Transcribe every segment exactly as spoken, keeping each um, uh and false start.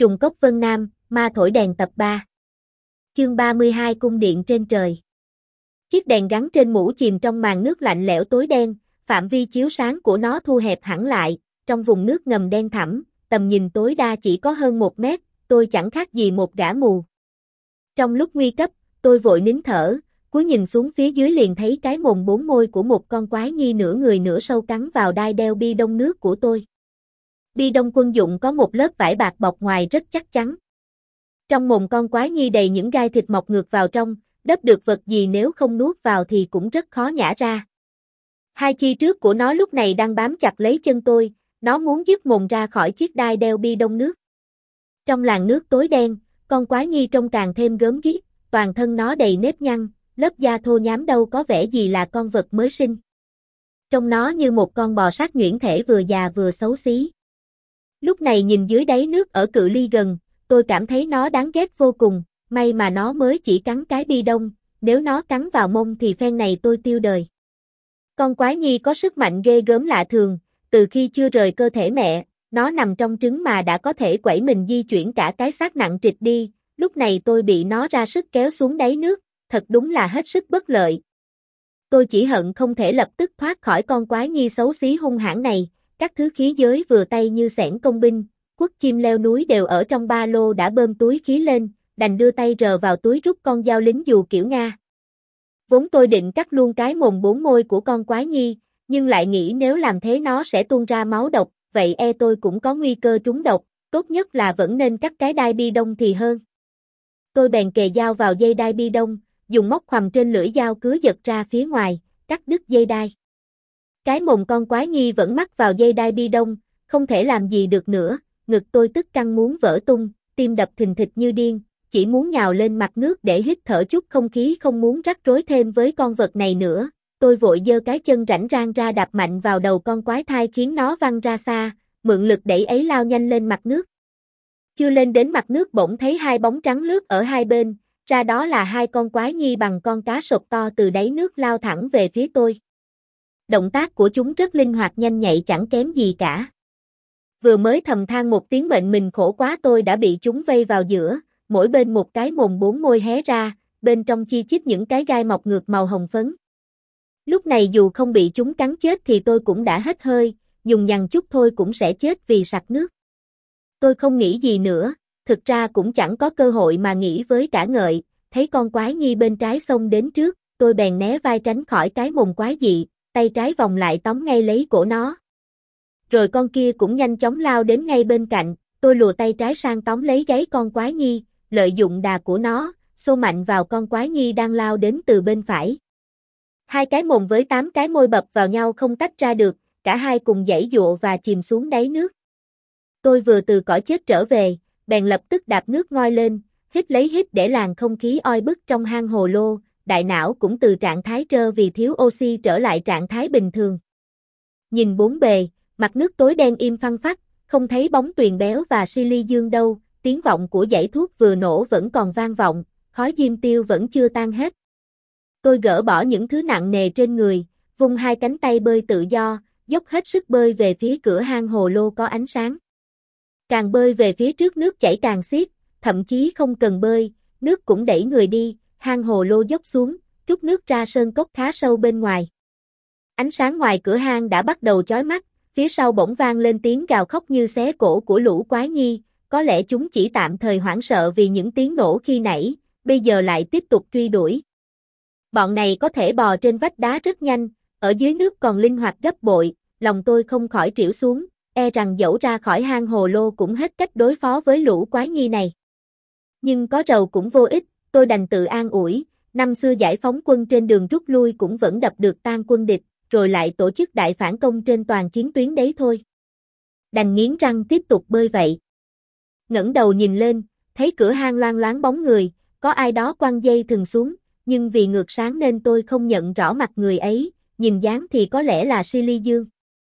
Trùng cốc Vân Nam, ma thổi đèn tập ba. Chương ba mươi hai Cung điện trên trời. Chiếc đèn gắn trên mũ chìm trong màn nước lạnh lẽo tối đen, phạm vi chiếu sáng của nó thu hẹp hẳn lại, trong vùng nước ngầm đen thẳm, tầm nhìn tối đa chỉ có hơn một mét, tôi chẳng khác gì một gã mù. Trong lúc nguy cấp, tôi vội nín thở, cúi nhìn xuống phía dưới liền thấy cái mồm bốn môi của một con quái nhi nửa người nửa sâu cắn vào đai đeo bi đông nước của tôi. Bi đông quân dụng có một lớp vải bạc bọc ngoài rất chắc chắn. Trong mồm con quái nhi đầy những gai thịt mọc ngược vào trong, đớp được vật gì nếu không nuốt vào thì cũng rất khó nhả ra. Hai chi trước của nó lúc này đang bám chặt lấy chân tôi, nó muốn dứt mồm ra khỏi chiếc đai đeo bi đông nước. Trong làn nước tối đen, con quái nhi trông càng thêm gớm ghiếc, toàn thân nó đầy nếp nhăn, lớp da thô nhám đâu có vẻ gì là con vật mới sinh. Trông nó như một con bò sát nhuyễn thể vừa già vừa xấu xí. Lúc này nhìn dưới đáy nước ở cự ly gần, tôi cảm thấy nó đáng ghét vô cùng, may mà nó mới chỉ cắn cái bi đông, nếu nó cắn vào mông thì phen này tôi tiêu đời. Con quái nhi có sức mạnh ghê gớm lạ thường, từ khi chưa rời cơ thể mẹ, nó nằm trong trứng mà đã có thể quẩy mình di chuyển cả cái xác nặng trịch đi, lúc này tôi bị nó ra sức kéo xuống đáy nước, thật đúng là hết sức bất lợi. Tôi chỉ hận không thể lập tức thoát khỏi con quái nhi xấu xí hung hãn này, các thứ khí giới vừa tay như xẻng công binh, quất chim leo núi đều ở trong ba lô đã bơm túi khí lên, đành đưa tay rờ vào túi rút con dao lính dù kiểu Nga. Vốn tôi định cắt luôn cái mồm bốn môi của con quái nhi, nhưng lại nghĩ nếu làm thế nó sẽ tuôn ra máu độc, vậy e tôi cũng có nguy cơ trúng độc, tốt nhất là vẫn nên cắt cái đai bi đông thì hơn. Tôi bèn kề dao vào dây đai bi đông, dùng móc khoằm trên lưỡi dao cứa giật ra phía ngoài, cắt đứt dây đai. Cái mồm con quái nhi vẫn mắc vào dây đai bi đông, không thể làm gì được nữa, ngực tôi tức căng muốn vỡ tung, tim đập thình thịch như điên, chỉ muốn nhào lên mặt nước để hít thở chút không khí, không muốn rắc rối thêm với con vật này nữa. Tôi vội giơ cái chân rảnh rang ra đạp mạnh vào đầu con quái thai khiến nó văng ra xa, mượn lực đẩy ấy lao nhanh lên mặt nước. Chưa lên đến mặt nước bỗng thấy hai bóng trắng lướt ở hai bên, ra đó là hai con quái nhi bằng con cá sột to từ đáy nước lao thẳng về phía tôi. Động tác của chúng rất linh hoạt nhanh nhạy chẳng kém gì cả. Vừa mới thầm than một tiếng mệnh mình khổ quá tôi đã bị chúng vây vào giữa, mỗi bên một cái mồm bốn môi hé ra, bên trong chi chít những cái gai mọc ngược màu hồng phấn. Lúc này dù không bị chúng cắn chết thì tôi cũng đã hết hơi, dùng nhằn chút thôi cũng sẽ chết vì sặc nước. Tôi không nghĩ gì nữa, thực ra cũng chẳng có cơ hội mà nghĩ với cả ngợi, thấy con quái nhi bên trái xông đến trước, tôi bèn né vai tránh khỏi cái mồm quái dị, tay trái vòng lại tóm ngay lấy cổ nó. Rồi con kia cũng nhanh chóng lao đến ngay bên cạnh, tôi lùa tay trái sang tóm lấy gáy con quái nhi, lợi dụng đà của nó, xô mạnh vào con quái nhi đang lao đến từ bên phải. Hai cái mồm với tám cái môi bập vào nhau không tách ra được, cả hai cùng giãy giụa và chìm xuống đáy nước. Tôi vừa từ cõi chết trở về, bèn lập tức đạp nước ngoi lên, hít lấy hít để làn không khí oi bức trong hang hồ lô, đại não cũng từ trạng thái trơ vì thiếu oxy trở lại trạng thái bình thường. Nhìn bốn bề, mặt nước tối đen im phăng phắc, không thấy bóng tuyền béo và Silly Dương đâu, tiếng vọng của dãy thuốc vừa nổ vẫn còn vang vọng, khói diêm tiêu vẫn chưa tan hết. Tôi gỡ bỏ những thứ nặng nề trên người, vung hai cánh tay bơi tự do, dốc hết sức bơi về phía cửa hang hồ lô có ánh sáng. Càng bơi về phía trước nước chảy càng xiết, thậm chí không cần bơi, nước cũng đẩy người đi, hang hồ lô dốc xuống, trút nước ra sơn cốc khá sâu bên ngoài. Ánh sáng ngoài cửa hang đã bắt đầu chói mắt, phía sau bỗng vang lên tiếng gào khóc như xé cổ của lũ quái nhi, có lẽ chúng chỉ tạm thời hoảng sợ vì những tiếng nổ khi nãy, bây giờ lại tiếp tục truy đuổi. Bọn này có thể bò trên vách đá rất nhanh, ở dưới nước còn linh hoạt gấp bội, lòng tôi không khỏi trĩu xuống, e rằng dẫu ra khỏi hang hồ lô cũng hết cách đối phó với lũ quái nhi này. Nhưng có rầu cũng vô ích, tôi đành tự an ủi, năm xưa giải phóng quân trên đường rút lui cũng vẫn đập được tan quân địch, rồi lại tổ chức đại phản công trên toàn chiến tuyến đấy thôi. Đành nghiến răng tiếp tục bơi vậy. Ngẩng đầu nhìn lên, thấy cửa hang loang loáng bóng người, có ai đó quăng dây thừng xuống, nhưng vì ngược sáng nên tôi không nhận rõ mặt người ấy, nhìn dáng thì có lẽ là Silly Dương.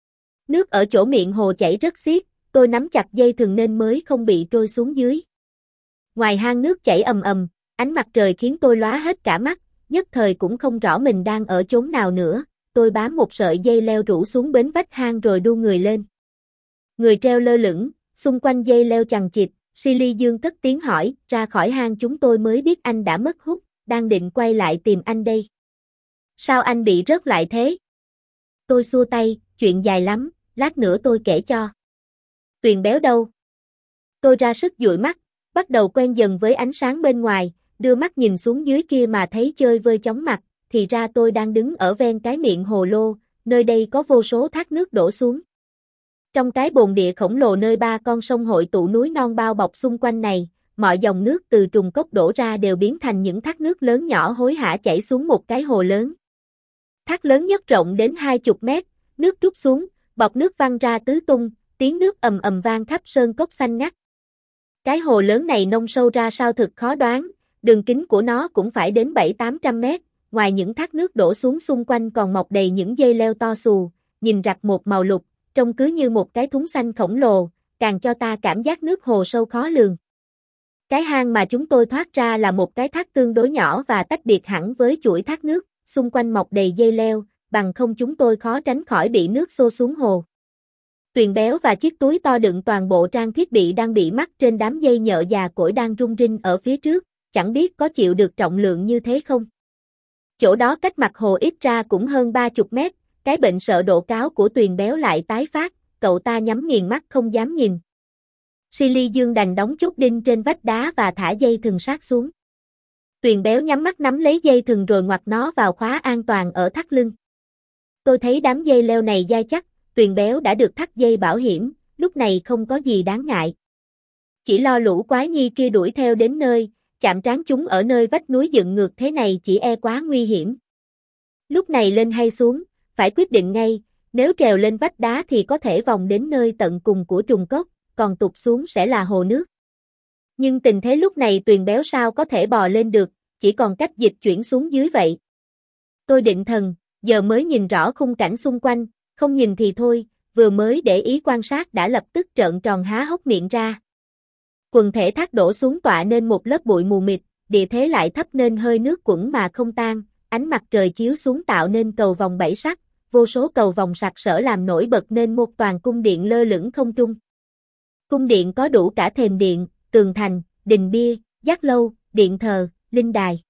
Nước ở chỗ miệng hồ chảy rất xiết, tôi nắm chặt dây thừng nên mới không bị trôi xuống dưới. Ngoài hang nước chảy ầm ầm, ánh mặt trời khiến tôi lóa hết cả mắt, nhất thời cũng không rõ mình đang ở chốn nào nữa, tôi bám một sợi dây leo rủ xuống bến vách hang rồi đu người lên. Người treo lơ lửng, xung quanh dây leo chằng chịt, Silly Dương cất tiếng hỏi, ra khỏi hang chúng tôi mới biết anh đã mất hút, đang định quay lại tìm anh đây. Sao anh bị rớt lại thế? Tôi xua tay, chuyện dài lắm, lát nữa tôi kể cho. Tuyền béo đâu? Tôi ra sức dụi mắt, bắt đầu quen dần với ánh sáng bên ngoài, đưa mắt nhìn xuống dưới kia mà thấy chơi vơi chóng mặt, thì ra tôi đang đứng ở ven cái miệng hồ lô, nơi đây có vô số thác nước đổ xuống. Trong cái bồn địa khổng lồ nơi ba con sông hội tụ núi non bao bọc xung quanh này, mọi dòng nước từ trùng cốc đổ ra đều biến thành những thác nước lớn nhỏ hối hả chảy xuống một cái hồ lớn. Thác lớn nhất rộng đến hai chục mét, nước trút xuống, bọt nước văng ra tứ tung, tiếng nước ầm ầm vang khắp sơn cốc xanh ngắt. Cái hồ lớn này nông sâu ra sao thực khó đoán, đường kính của nó cũng phải đến bảy tám trăm mét, ngoài những thác nước đổ xuống xung quanh còn mọc đầy những dây leo to xù, nhìn rặt một màu lục, trông cứ như một cái thúng xanh khổng lồ, càng cho ta cảm giác nước hồ sâu khó lường. Cái hang mà chúng tôi thoát ra là một cái thác tương đối nhỏ và tách biệt hẳn với chuỗi thác nước, xung quanh mọc đầy dây leo, bằng không chúng tôi khó tránh khỏi bị nước xô xuống hồ. Tuyền béo và chiếc túi to đựng toàn bộ trang thiết bị đang bị mắc trên đám dây nhợ già cỗi đang rung rinh ở phía trước, chẳng biết có chịu được trọng lượng như thế không. Chỗ đó cách mặt hồ ít ra cũng hơn ba chục mét, cái bệnh sợ độ cao của Tuyền béo lại tái phát, cậu ta nhắm nghiền mắt không dám nhìn. Silly Dương đành đóng chốt đinh trên vách đá và thả dây thừng sát xuống. Tuyền béo nhắm mắt nắm lấy dây thừng rồi ngoặt nó vào khóa an toàn ở thắt lưng. Tôi thấy đám dây leo này dai chắc, Tuyền béo đã được thắt dây bảo hiểm, lúc này không có gì đáng ngại. Chỉ lo lũ quái nhi kia đuổi theo đến nơi, chạm trán chúng ở nơi vách núi dựng ngược thế này chỉ e quá nguy hiểm. Lúc này lên hay xuống, phải quyết định ngay, nếu trèo lên vách đá thì có thể vòng đến nơi tận cùng của trùng cốc, còn tụt xuống sẽ là hồ nước. Nhưng tình thế lúc này Tuyền béo sao có thể bò lên được, chỉ còn cách dịch chuyển xuống dưới vậy. Tôi định thần, giờ mới nhìn rõ khung cảnh xung quanh, không nhìn thì thôi, vừa mới để ý quan sát đã lập tức trợn tròn há hốc miệng ra. Quần thể thác đổ xuống tọa nên một lớp bụi mù mịt, địa thế lại thấp nên hơi nước quẩn mà không tan, ánh mặt trời chiếu xuống tạo nên cầu vòng bảy sắc, vô số cầu vòng sặc sỡ làm nổi bật nên một toàn cung điện lơ lửng không trung. Cung điện có đủ cả thềm điện, tường thành, đình bia, giác lâu, điện thờ, linh đài.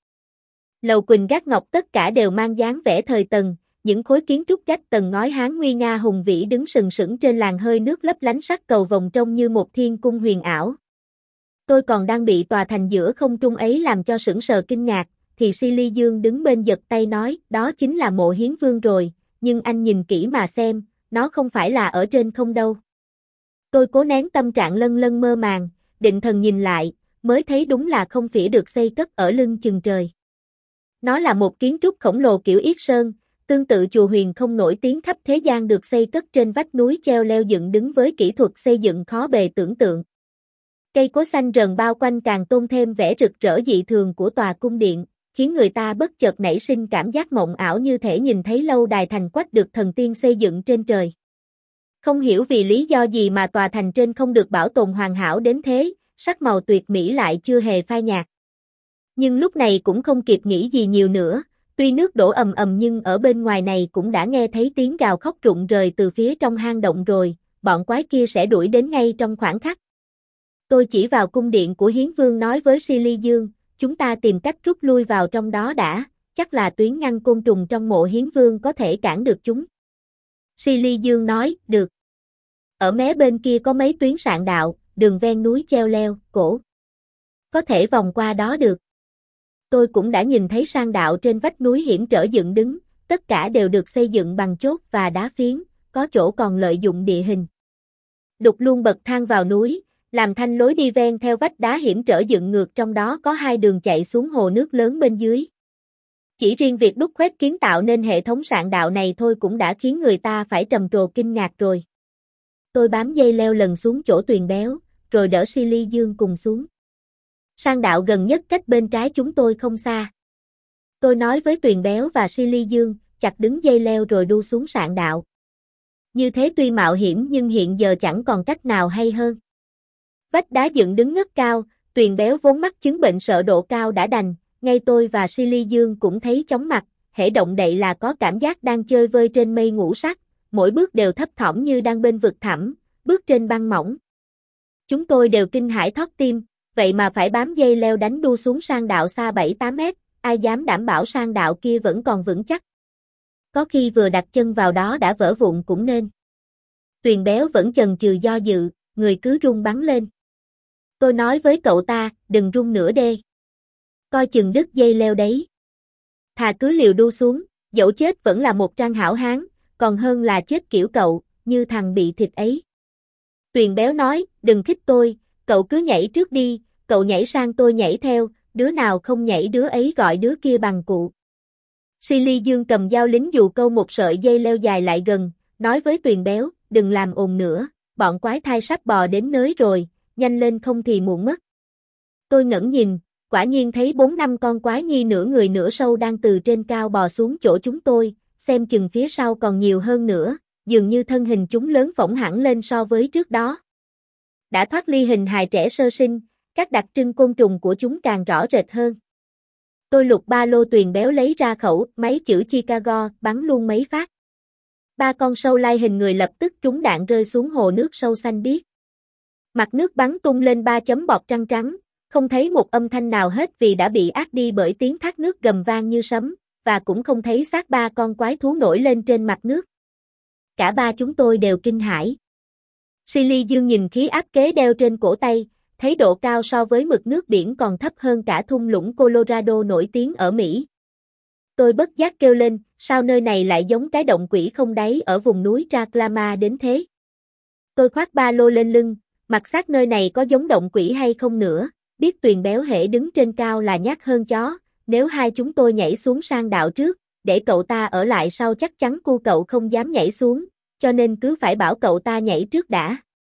Lầu quỳnh gác ngọc tất cả đều mang dáng vẻ thời Tần, những khối kiến trúc cách tầng ngói Hán nguy nga hùng vĩ đứng sừng sững trên làn hơi nước lấp lánh sắc cầu vòng trông như một thiên cung huyền ảo. Tôi còn đang bị tòa thành giữa không trung ấy làm cho sững sờ kinh ngạc, thì Silly Dương đứng bên giật tay nói, đó chính là mộ Hiến Vương rồi, nhưng anh nhìn kỹ mà xem, nó không phải là ở trên không đâu. Tôi cố nén tâm trạng lân lân mơ màng, định thần nhìn lại, mới thấy đúng là không phỉa được xây cất ở lưng chừng trời. Nó là một kiến trúc khổng lồ kiểu Yết Sơn, tương tự chùa Huyền không nổi tiếng khắp thế gian được xây cất trên vách núi treo leo dựng đứng với kỹ thuật xây dựng khó bề tưởng tượng. Cây cối xanh rờn bao quanh càng tôn thêm vẻ rực rỡ dị thường của tòa cung điện, khiến người ta bất chợt nảy sinh cảm giác mộng ảo như thể nhìn thấy lâu đài thành quách được thần tiên xây dựng trên trời. Không hiểu vì lý do gì mà tòa thành trên không được bảo tồn hoàn hảo đến thế, sắc màu tuyệt mỹ lại chưa hề phai nhạt. Nhưng lúc này cũng không kịp nghĩ gì nhiều nữa, tuy nước đổ ầm ầm nhưng ở bên ngoài này cũng đã nghe thấy tiếng gào khóc rụng rời từ phía trong hang động rồi, bọn quái kia sẽ đuổi đến ngay trong khoảnh khắc. Tôi chỉ vào cung điện của Hiến Vương nói với Silly Dương, chúng ta tìm cách rút lui vào trong đó đã, chắc là tuyến ngăn côn trùng trong mộ Hiến Vương có thể cản được chúng. Silly Dương nói, được. Ở mé bên kia có mấy tuyến sạn đạo, đường ven núi treo leo, cổ. Có thể vòng qua đó được. Tôi cũng đã nhìn thấy sang đạo trên vách núi hiểm trở dựng đứng, tất cả đều được xây dựng bằng chốt và đá phiến, có chỗ còn lợi dụng địa hình. Đục luôn bậc thang vào núi, làm thanh lối đi ven theo vách đá hiểm trở dựng ngược, trong đó có hai đường chạy xuống hồ nước lớn bên dưới. Chỉ riêng việc đúc khoét kiến tạo nên hệ thống sạn đạo này thôi cũng đã khiến người ta phải trầm trồ kinh ngạc rồi. Tôi bám dây leo lần xuống chỗ Tuyền béo, rồi đỡ Silly Dương cùng xuống. Sang đạo gần nhất cách bên trái chúng tôi không xa. Tôi nói với Tuyền béo và Silly Dương, chặt đứng dây leo rồi đu xuống sạn đạo. Như thế tuy mạo hiểm nhưng hiện giờ chẳng còn cách nào hay hơn. Vách đá dựng đứng ngất cao, Tuyền béo vốn mắc chứng bệnh sợ độ cao đã đành, ngay tôi và Silly Dương cũng thấy chóng mặt, hễ động đậy là có cảm giác đang chơi vơi trên mây ngũ sắc, mỗi bước đều thấp thỏm như đang bên vực thẳm, bước trên băng mỏng. Chúng tôi đều kinh hãi thót tim, vậy mà phải bám dây leo đánh đu xuống sang đạo xa bảy tám mét, ai dám đảm bảo sang đạo kia vẫn còn vững chắc. Có khi vừa đặt chân vào đó đã vỡ vụn cũng nên. Tuyền béo vẫn chần chừ do dự, người cứ rung bắn lên. Tôi nói với cậu ta, đừng rung nữa đê. Coi chừng đứt dây leo đấy. Thà cứ liều đu xuống, dẫu chết vẫn là một trang hảo hán, còn hơn là chết kiểu cậu, như thằng bị thịt ấy. Tuyền béo nói, đừng khích tôi, cậu cứ nhảy trước đi, cậu nhảy sang tôi nhảy theo, đứa nào không nhảy đứa ấy gọi đứa kia bằng cụ. Silly Dương cầm dao lính dù câu một sợi dây leo dài lại gần, nói với Tuyền béo, đừng làm ồn nữa, bọn quái thai sắp bò đến nới rồi, nhanh lên không thì muộn mất. Tôi ngẩng nhìn, quả nhiên thấy bốn năm con quái nhi nửa người nửa sâu đang từ trên cao bò xuống chỗ chúng tôi, xem chừng phía sau còn nhiều hơn nữa, dường như thân hình chúng lớn phỏng hẳn lên so với trước đó. Đã thoát ly hình hài trẻ sơ sinh, các đặc trưng côn trùng của chúng càng rõ rệt hơn. Tôi lục ba lô Tuyền béo lấy ra khẩu máy chữ Chicago, bắn luôn mấy phát. Ba con sâu lai hình người lập tức trúng đạn rơi xuống hồ nước sâu xanh biếc. Mặt nước bắn tung lên ba chấm bọt trắng trắng, không thấy một âm thanh nào hết vì đã bị át đi bởi tiếng thác nước gầm vang như sấm, và cũng không thấy xác ba con quái thú nổi lên trên mặt nước. Cả ba chúng tôi đều kinh hãi. Silly Dương nhìn khí áp kế đeo trên cổ tay, thấy độ cao so với mực nước biển còn thấp hơn cả thung lũng Colorado nổi tiếng ở Mỹ. Tôi bất giác kêu lên, sao nơi này lại giống cái động quỷ không đáy ở vùng núi Traclama đến thế? Tôi khoác ba lô lên lưng, mặc xác nơi này có giống động quỷ hay không nữa, biết Tuyền béo hễ đứng trên cao là nhát hơn chó, nếu hai chúng tôi nhảy xuống sang đạo trước, để cậu ta ở lại sau chắc chắn cu cậu không dám nhảy xuống, cho nên cứ phải bảo cậu ta nhảy trước đã.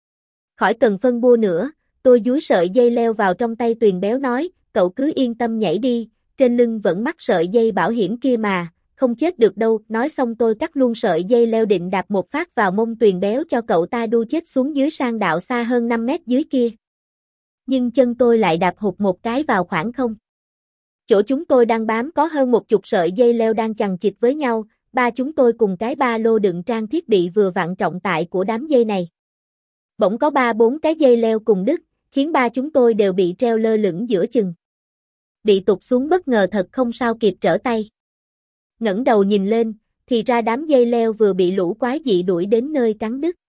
Khỏi cần phân bua nữa, tôi dúi sợi dây leo vào trong tay Tuyền béo nói, cậu cứ yên tâm nhảy đi, trên lưng vẫn mắc sợi dây bảo hiểm kia mà, không chết được đâu. Nói xong tôi cắt luôn sợi dây leo định đạp một phát vào mông Tuyền béo cho cậu ta đu chết xuống dưới sang đạo xa hơn năm mét dưới kia. Nhưng chân tôi lại đạp hụt một cái vào khoảng không. Chỗ chúng tôi đang bám có hơn một chục sợi dây leo đang chằng chịt với nhau, ba chúng tôi cùng cái ba lô đựng trang thiết bị vừa vặn trọng tải của đám dây này. Bỗng có ba bốn cái dây leo cùng đứt, khiến ba chúng tôi đều bị treo lơ lửng giữa chừng. Bị tụt xuống bất ngờ thật không sao kịp trở tay. Ngẩng đầu nhìn lên, thì ra đám dây leo vừa bị lũ quái dị đuổi đến nơi cắn đứt.